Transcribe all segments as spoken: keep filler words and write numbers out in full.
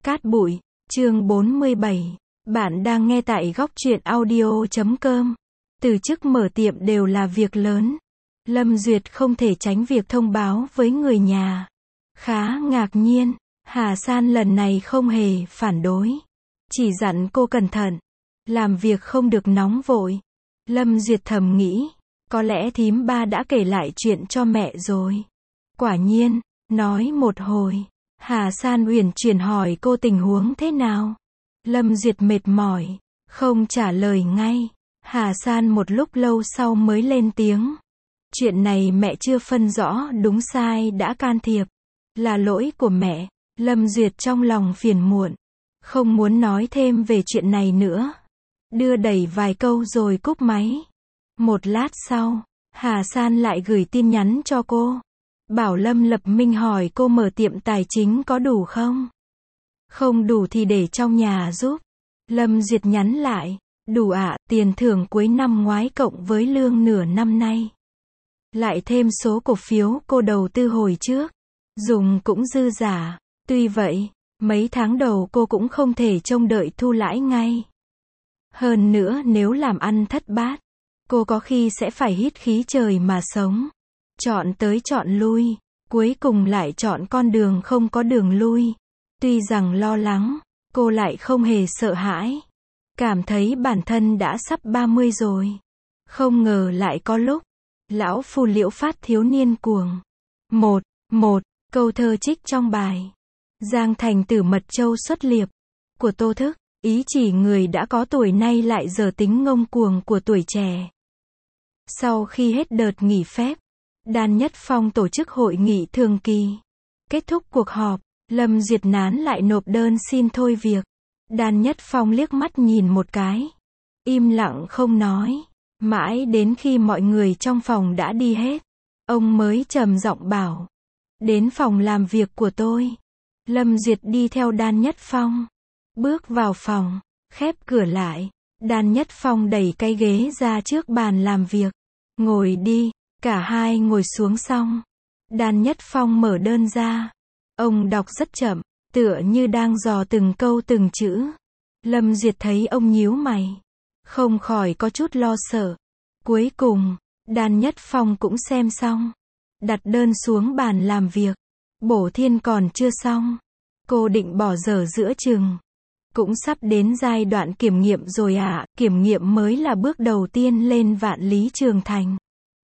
Cát bụi, chương bốn mươi bảy. Bạn đang nghe tại góc truyện audio chấm com. Từ chức mở tiệm đều là việc lớn. Lâm Duyệt không thể tránh việc thông báo với người nhà. Khá ngạc nhiên, Hà San lần này không hề phản đối. Chỉ dặn cô cẩn thận. Làm việc không được nóng vội. Lâm Duyệt thầm nghĩ, có lẽ thím ba đã kể lại chuyện cho mẹ rồi. Quả nhiên, nói một hồi, Hà San uyển chuyển hỏi cô tình huống thế nào. Lâm Duyệt mệt mỏi, không trả lời ngay. Hà San một lúc lâu sau mới lên tiếng. Chuyện này mẹ chưa phân rõ đúng sai đã can thiệp. Là lỗi của mẹ. Lâm Duyệt trong lòng phiền muộn. Không muốn nói thêm về chuyện này nữa. Đưa đẩy vài câu rồi cúp máy. Một lát sau, Hà San lại gửi tin nhắn cho cô. Bảo Lâm Lập Minh hỏi cô mở tiệm tài chính có đủ không? Không đủ thì để trong nhà giúp. Lâm Duyệt nhắn lại. Đủ ạ, tiền thưởng cuối năm ngoái cộng với lương nửa năm nay. Lại thêm số cổ phiếu cô đầu tư hồi trước. Dùng cũng dư giả. Tuy vậy, mấy tháng đầu cô cũng không thể trông đợi thu lãi ngay. Hơn nữa nếu làm ăn thất bát, cô có khi sẽ phải hít khí trời mà sống. Chọn tới chọn lui, cuối cùng lại chọn con đường không có đường lui. Tuy rằng lo lắng, cô lại không hề sợ hãi. Cảm thấy bản thân đã sắp ba mươi rồi. Không ngờ lại có lúc, lão phu liễu phát thiếu niên cuồng. Một, một, câu thơ trích trong bài. Giang thành tử mật châu xuất liệp. Của Tô Thức, ý chỉ người đã có tuổi nay lại giờ tính ngông cuồng của tuổi trẻ. Sau khi hết đợt nghỉ phép, Đan Nhất Phong tổ chức hội nghị thường kỳ. Kết thúc cuộc họp, Lâm Duyệt nán lại nộp đơn xin thôi việc. Đan Nhất Phong liếc mắt nhìn một cái. Im lặng không nói. Mãi đến khi mọi người trong phòng đã đi hết, ông mới trầm giọng bảo. Đến phòng làm việc của tôi. Lâm Duyệt đi theo Đan Nhất Phong. Bước vào phòng, khép cửa lại. Đan Nhất Phong đẩy cái ghế ra trước bàn làm việc. Ngồi đi. Cả hai ngồi xuống xong. Đan Nhất Phong mở đơn ra. Ông đọc rất chậm, tựa như đang dò từng câu từng chữ. Lâm Duyệt thấy ông nhíu mày, không khỏi có chút lo sợ. Cuối cùng, Đan Nhất Phong cũng xem xong. Đặt đơn xuống bàn làm việc. Bổ thiên còn chưa xong. Cô định bỏ dở giữa chừng. Cũng sắp đến giai đoạn kiểm nghiệm rồi ạ. À, kiểm nghiệm mới là bước đầu tiên lên vạn lý trường thành.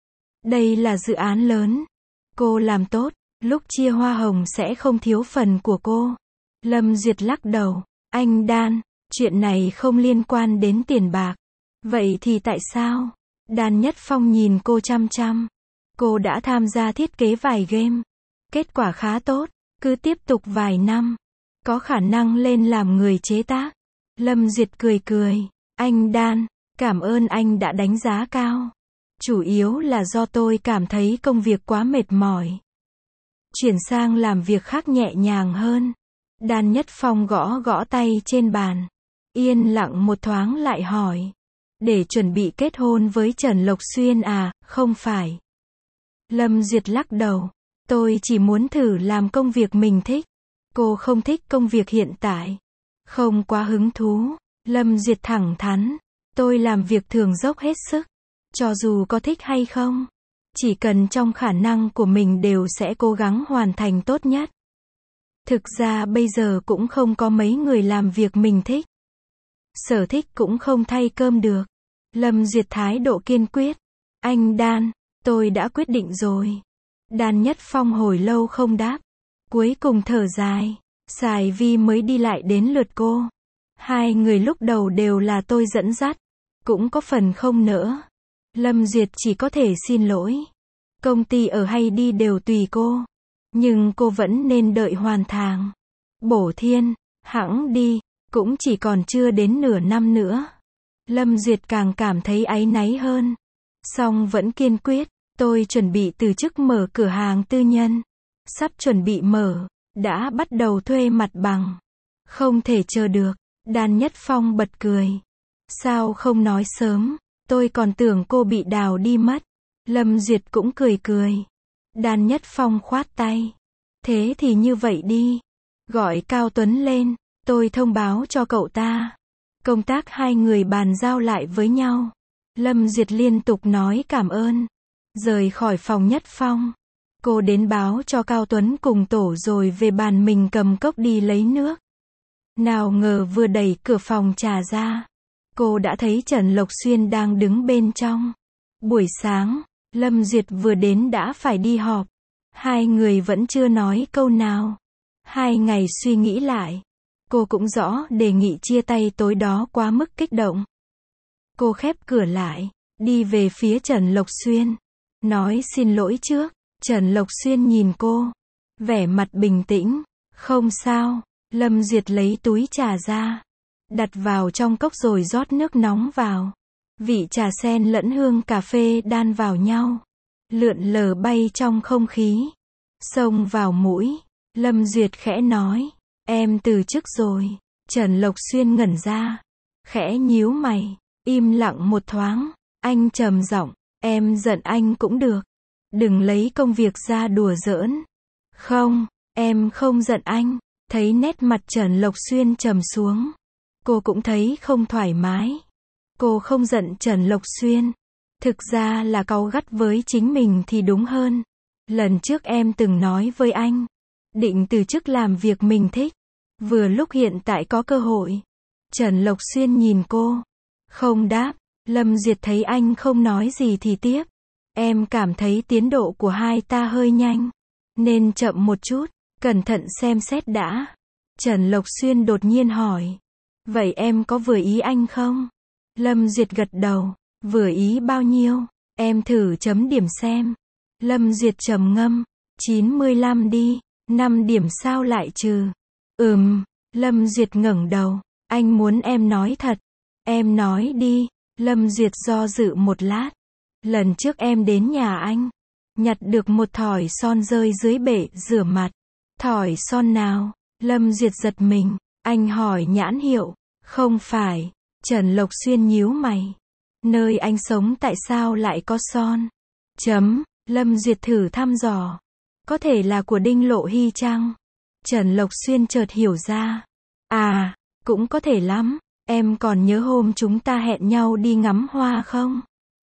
Đây là dự án lớn. Cô làm tốt, lúc chia hoa hồng sẽ không thiếu phần của cô. Lâm Duyệt lắc đầu. Anh Đan, chuyện này không liên quan đến tiền bạc. Vậy thì tại sao? Đan Nhất Phong nhìn cô chăm chăm. Cô đã tham gia thiết kế vài game. Kết quả khá tốt, cứ tiếp tục vài năm. Có khả năng lên làm người chế tác. Lâm Duyệt cười cười. Anh Đan, cảm ơn anh đã đánh giá cao. Chủ yếu là do tôi cảm thấy công việc quá mệt mỏi. Chuyển sang làm việc khác nhẹ nhàng hơn. Đan Nhất Phong gõ gõ tay trên bàn. Yên lặng một thoáng lại hỏi. Để chuẩn bị kết hôn với Trần Lộc Xuyên à, không phải. Lâm Duyệt lắc đầu. Tôi chỉ muốn thử làm công việc mình thích. Cô không thích công việc hiện tại. Không quá hứng thú. Lâm Duyệt thẳng thắn. Tôi làm việc thường dốc hết sức. Cho dù có thích hay không, chỉ cần trong khả năng của mình đều sẽ cố gắng hoàn thành tốt nhất. Thực ra bây giờ cũng không có mấy người làm việc mình thích. Sở thích cũng không thay cơm được. Lâm Duyệt thái độ kiên quyết. Anh Đan, tôi đã quyết định rồi. Đan Nhất Phong hồi lâu không đáp. Cuối cùng thở dài. Sài Vi mới đi lại đến lượt cô. Hai người lúc đầu đều là tôi dẫn dắt. Cũng có phần không nỡ. Lâm Duyệt chỉ có thể xin lỗi. Công ty ở hay đi đều tùy cô. Nhưng cô vẫn nên đợi hoàn thàng. Bổ thiên, hẵng đi, cũng chỉ còn chưa đến nửa năm nữa. Lâm Duyệt càng cảm thấy áy náy hơn. Song vẫn kiên quyết, tôi chuẩn bị từ chức mở cửa hàng tư nhân. Sắp chuẩn bị mở, đã bắt đầu thuê mặt bằng. Không thể chờ được. Đan Nhất Phong bật cười. Sao không nói sớm? Tôi còn tưởng cô bị đào đi mất. Lâm Duyệt cũng cười cười. Đan Nhất Phong khoát tay. Thế thì như vậy đi. Gọi Cao Tuấn lên. Tôi thông báo cho cậu ta. Công tác hai người bàn giao lại với nhau. Lâm Duyệt liên tục nói cảm ơn. Rời khỏi phòng Nhất Phong. Cô đến báo cho Cao Tuấn cùng tổ rồi về bàn mình cầm cốc đi lấy nước. Nào ngờ vừa đẩy cửa phòng trà ra, cô đã thấy Trần Lộc Xuyên đang đứng bên trong. Buổi sáng, Lâm Duyệt vừa đến đã phải đi họp. Hai người vẫn chưa nói câu nào. Hai ngày suy nghĩ lại, cô cũng rõ đề nghị chia tay tối đó quá mức kích động. Cô khép cửa lại, đi về phía Trần Lộc Xuyên. Nói xin lỗi trước. Trần Lộc Xuyên nhìn cô, vẻ mặt bình tĩnh. Không sao. Lâm Duyệt lấy túi trà ra, đặt vào trong cốc rồi rót nước nóng vào. Vị trà sen lẫn hương cà phê đan vào nhau, lượn lờ bay trong không khí, xông vào mũi. Lâm Duyệt khẽ nói, em từ chức rồi. Trần Lộc Xuyên ngẩn ra, khẽ nhíu mày, im lặng một thoáng. Anh trầm giọng, em giận anh cũng được. Đừng lấy công việc ra đùa giỡn. Không, em không giận anh. Thấy nét mặt Trần Lộc Xuyên trầm xuống, cô cũng thấy không thoải mái. Cô không giận Trần Lộc Xuyên, thực ra là cáu gắt với chính mình thì đúng hơn. Lần trước em từng nói với anh, định từ chức làm việc mình thích. Vừa lúc hiện tại có cơ hội. Trần Lộc Xuyên nhìn cô, không đáp. Lâm Duyệt thấy anh không nói gì thì tiếp. Em cảm thấy tiến độ của hai ta hơi nhanh, nên chậm một chút. Cẩn thận xem xét đã. Trần Lộc Xuyên đột nhiên hỏi, vậy em có vừa ý anh không? Lâm Duyệt gật đầu. Vừa ý bao nhiêu? Em thử chấm điểm xem. Lâm Duyệt trầm ngâm. chín mươi lăm đi. năm điểm sao lại trừ? Ừm. Lâm Duyệt ngẩng đầu. Anh muốn em nói thật. Em nói đi. Lâm Duyệt do dự một lát. Lần trước em đến nhà anh, nhặt được một thỏi son rơi dưới bể rửa mặt. Thỏi son nào? Lâm Duyệt giật mình. Anh hỏi nhãn hiệu. Không phải. Trần Lộc Xuyên nhíu mày. Nơi anh sống tại sao lại có son? Chấm. Lâm Duyệt thử thăm dò. Có thể là của Đinh Lộ Hy chăng? Trần Lộc Xuyên chợt hiểu ra. À, cũng có thể lắm. Em còn nhớ hôm chúng ta hẹn nhau đi ngắm hoa không?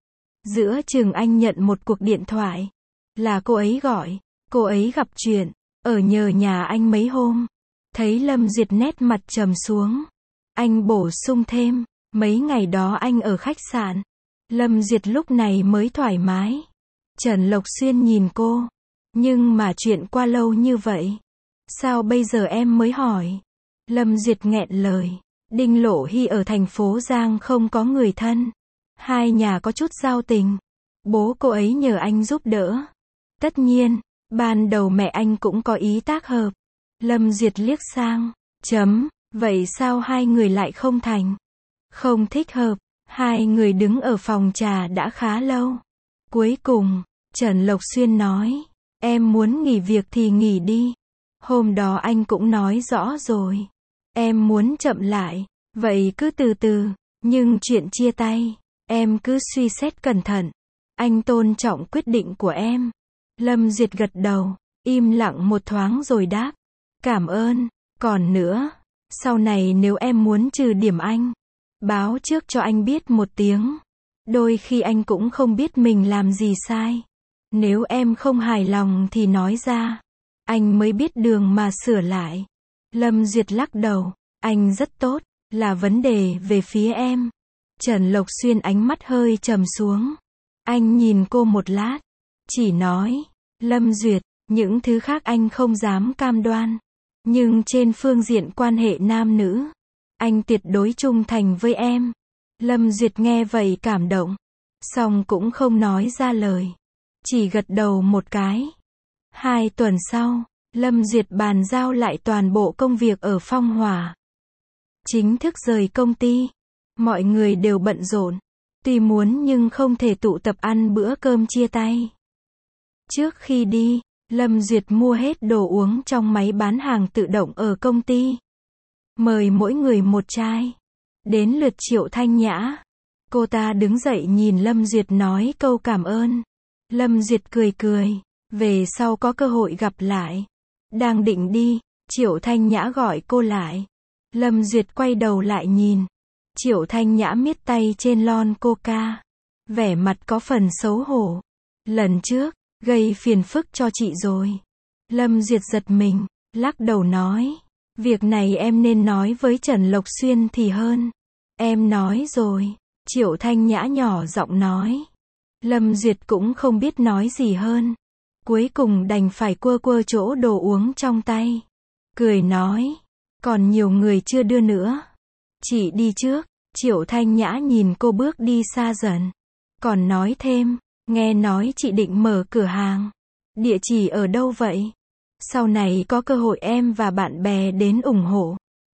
Giữa chừng anh nhận một cuộc điện thoại. Là cô ấy gọi. Cô ấy gặp chuyện, ở nhờ nhà anh mấy hôm. Thấy Lâm Duyệt nét mặt trầm xuống, anh bổ sung thêm, mấy ngày đó anh ở khách sạn. Lâm Duyệt lúc này mới thoải mái. Trần Lộc Xuyên nhìn cô. Nhưng mà chuyện qua lâu như vậy, sao bây giờ em mới hỏi? Lâm Duyệt nghẹn lời. Đinh Lộ Hy ở thành phố Giang không có người thân. Hai nhà có chút giao tình. Bố cô ấy nhờ anh giúp đỡ. Tất nhiên, ban đầu mẹ anh cũng có ý tác hợp. Lâm Duyệt liếc sang. Chấm. Vậy sao hai người lại không thành? Không thích hợp. Hai người đứng ở phòng trà đã khá lâu. Cuối cùng, Trần Lộc Xuyên nói, em muốn nghỉ việc thì nghỉ đi. Hôm đó anh cũng nói rõ rồi. Em muốn chậm lại, vậy cứ từ từ. Nhưng chuyện chia tay, em cứ suy xét cẩn thận. Anh tôn trọng quyết định của em. Lâm Duyệt gật đầu, im lặng một thoáng rồi đáp. Cảm ơn. Còn nữa, sau này nếu em muốn trừ điểm anh, báo trước cho anh biết một tiếng. Đôi khi anh cũng không biết mình làm gì sai. Nếu em không hài lòng thì nói ra. Anh mới biết đường mà sửa lại. Lâm Duyệt lắc đầu. Anh rất tốt, là vấn đề về phía em. Trần Lộc Xuyên ánh mắt hơi trầm xuống. Anh nhìn cô một lát, chỉ nói, Lâm Duyệt, những thứ khác anh không dám cam đoan. Nhưng trên phương diện quan hệ nam nữ, anh tuyệt đối trung thành với em. Lâm Duyệt nghe vậy cảm động, song cũng không nói ra lời, chỉ gật đầu một cái. Hai tuần sau, Lâm Duyệt bàn giao lại toàn bộ công việc ở Phong Hòa. Chính thức rời công ty. Mọi người đều bận rộn. Tuy muốn nhưng không thể tụ tập ăn bữa cơm chia tay. Trước khi đi, Lâm Duyệt mua hết đồ uống trong máy bán hàng tự động ở công ty. Mời mỗi người một chai. Đến lượt Triệu Thanh Nhã. Cô ta đứng dậy nhìn Lâm Duyệt nói câu cảm ơn. Lâm Duyệt cười cười. Về sau có cơ hội gặp lại. Đang định đi, Triệu Thanh Nhã gọi cô lại. Lâm Duyệt quay đầu lại nhìn. Triệu Thanh Nhã miết tay trên lon coca. Vẻ mặt có phần xấu hổ. Lần trước, gây phiền phức cho chị rồi. Lâm Duyệt giật mình, lắc đầu nói. Việc này em nên nói với Trần Lộc Xuyên thì hơn. Em nói rồi. Triệu Thanh Nhã nhỏ giọng nói. Lâm Duyệt cũng không biết nói gì hơn. Cuối cùng đành phải quơ quơ chỗ đồ uống trong tay. Cười nói. Còn nhiều người chưa đưa nữa. Chị đi trước. Triệu Thanh Nhã nhìn cô bước đi xa dần. Còn nói thêm. Nghe nói chị định mở cửa hàng. Địa chỉ ở đâu vậy? Sau này có cơ hội em và bạn bè đến ủng hộ.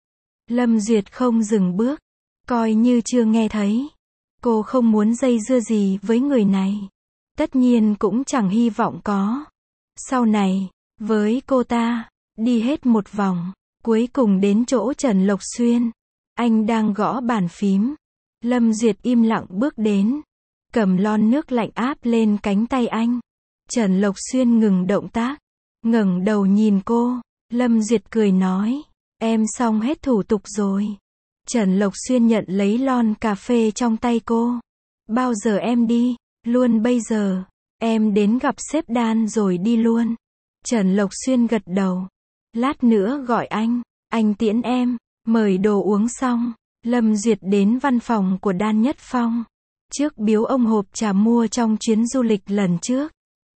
Lâm Duyệt không dừng bước. Coi như chưa nghe thấy. Cô không muốn dây dưa gì với người này. Tất nhiên cũng chẳng hy vọng có. Sau này, với cô ta, đi hết một vòng. Cuối cùng đến chỗ Trần Lộc Xuyên. Anh đang gõ bàn phím. Lâm Duyệt im lặng bước đến. Cầm lon nước lạnh áp lên cánh tay anh. Trần Lộc Xuyên ngừng động tác. Ngẩng đầu nhìn cô. Lâm Duyệt cười nói. Em xong hết thủ tục rồi. Trần Lộc Xuyên nhận lấy lon cà phê trong tay cô. Bao giờ em đi? Luôn bây giờ. Em đến gặp sếp Dan rồi đi luôn. Trần Lộc Xuyên gật đầu. Lát nữa gọi anh. Anh tiễn em. Mời đồ uống xong. Lâm Duyệt đến văn phòng của Dan Nhất Phong. Trước biếu ông hộp trà mua trong chuyến du lịch lần trước.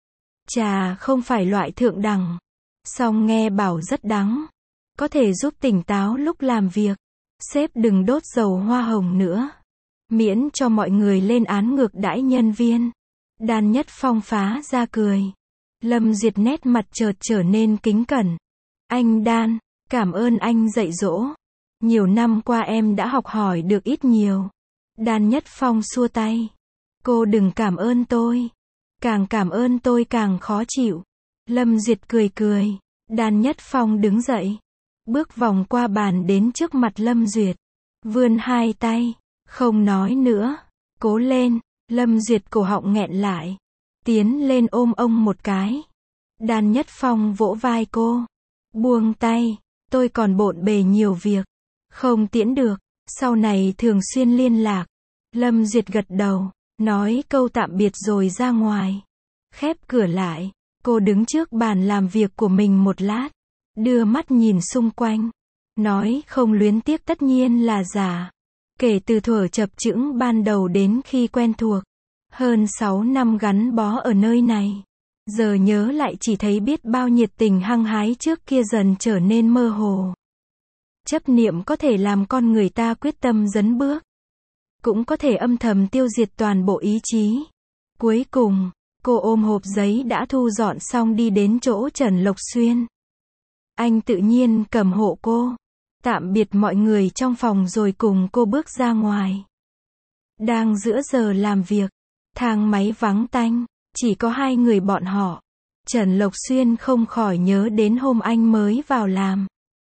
Trà không phải loại thượng đẳng. Song nghe bảo rất đắng. Có thể giúp tỉnh táo lúc làm việc. Sếp đừng đốt dầu hoa hồng nữa. Miễn cho mọi người lên án ngược đãi nhân viên. Dan Nhất Phong phá ra cười. Lâm Duyệt nét mặt chợt trở nên kính cẩn. Anh Dan, cảm ơn anh dạy dỗ. Nhiều năm qua em đã học hỏi được ít nhiều. Dan Nhất Phong xua tay. Cô đừng cảm ơn tôi. Càng cảm ơn tôi càng khó chịu. Lâm Duyệt cười cười. Dan Nhất Phong đứng dậy. Bước vòng qua bàn đến trước mặt Lâm Duyệt. Vươn hai tay. Không nói nữa. Cố lên. Lâm Duyệt cổ họng nghẹn lại. Tiến lên ôm ông một cái. Dan Nhất Phong vỗ vai cô. Buông tay. Tôi còn bộn bề nhiều việc. Không tiễn được. Sau này thường xuyên liên lạc. Lâm Duyệt gật đầu. Nói câu tạm biệt rồi ra ngoài. Khép cửa lại. Cô đứng trước bàn làm việc của mình một lát. Đưa mắt nhìn xung quanh. Nói không luyến tiếc tất nhiên là giả. Kể từ thuở chập chững ban đầu đến khi quen thuộc. Hơn sáu năm gắn bó ở nơi này. Giờ nhớ lại chỉ thấy biết bao nhiệt tình hăng hái trước kia dần trở nên mơ hồ. Chấp niệm có thể làm con người ta quyết tâm dấn bước. Cũng có thể âm thầm tiêu diệt toàn bộ ý chí. Cuối cùng, cô ôm hộp giấy đã thu dọn xong đi đến chỗ Trần Lộc Xuyên. Anh tự nhiên cầm hộ cô. Tạm biệt mọi người trong phòng rồi cùng cô bước ra ngoài. Đang giữa giờ làm việc. Thang máy vắng tanh. Chỉ có hai người bọn họ. Trần Lộc Xuyên không khỏi nhớ đến hôm anh mới vào làm.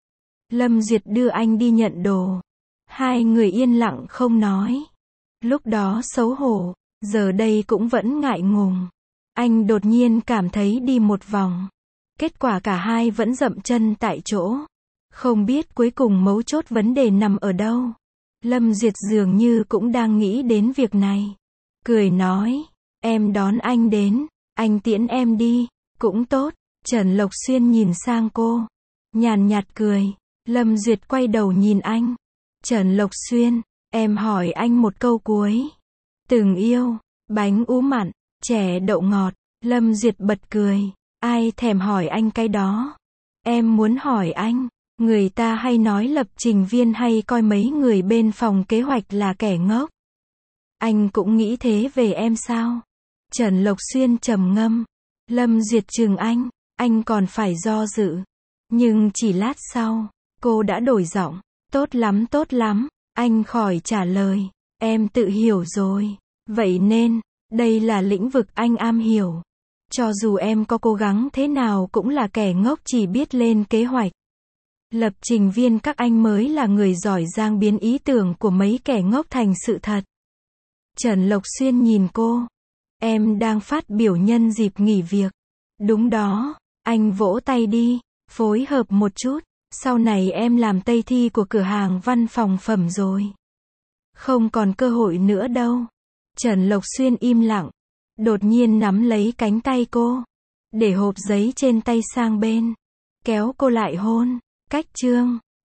Lâm Duyệt đưa anh đi nhận đồ. Hai người yên lặng không nói. Lúc đó xấu hổ. Giờ đây cũng vẫn ngại ngùng. Anh đột nhiên cảm thấy đi một vòng. Kết quả cả hai vẫn dậm chân tại chỗ. Không biết cuối cùng mấu chốt vấn đề nằm ở đâu. Lâm Duyệt dường như cũng đang nghĩ đến việc này. Cười nói. Em đón anh đến. Anh tiễn em đi. Cũng tốt. Trần Lộc Xuyên nhìn sang cô. Nhàn nhạt cười. Lâm Duyệt quay đầu nhìn anh. Trần Lộc Xuyên. Em hỏi anh một câu cuối. Từng yêu. Bánh ú mặn. Chè đậu ngọt. Lâm Duyệt bật cười. Ai thèm hỏi anh cái đó. Em muốn hỏi anh. Người ta hay nói lập trình viên hay coi mấy người bên phòng kế hoạch là kẻ ngốc. Anh cũng nghĩ thế về em sao? Trần Lộc Xuyên trầm ngâm. Lâm Duyệt chừng anh. Anh còn phải do dự. Nhưng chỉ lát sau, cô đã đổi giọng. Tốt lắm tốt lắm. Anh khỏi trả lời. Em tự hiểu rồi. Vậy nên, đây là lĩnh vực anh am hiểu. Cho dù em có cố gắng thế nào cũng là kẻ ngốc chỉ biết lên kế hoạch. Lập trình viên các anh mới là người giỏi giang biến ý tưởng của mấy kẻ ngốc thành sự thật. Trần Lộc Xuyên nhìn cô. Em đang phát biểu nhân dịp nghỉ việc. Đúng đó. Anh vỗ tay đi. Phối hợp một chút. Sau này em làm tây thi của cửa hàng văn phòng phẩm rồi. Không còn cơ hội nữa đâu. Trần Lộc Xuyên im lặng. Đột nhiên nắm lấy cánh tay cô. Để hộp giấy trên tay sang bên. Kéo cô lại hôn. Cách chương.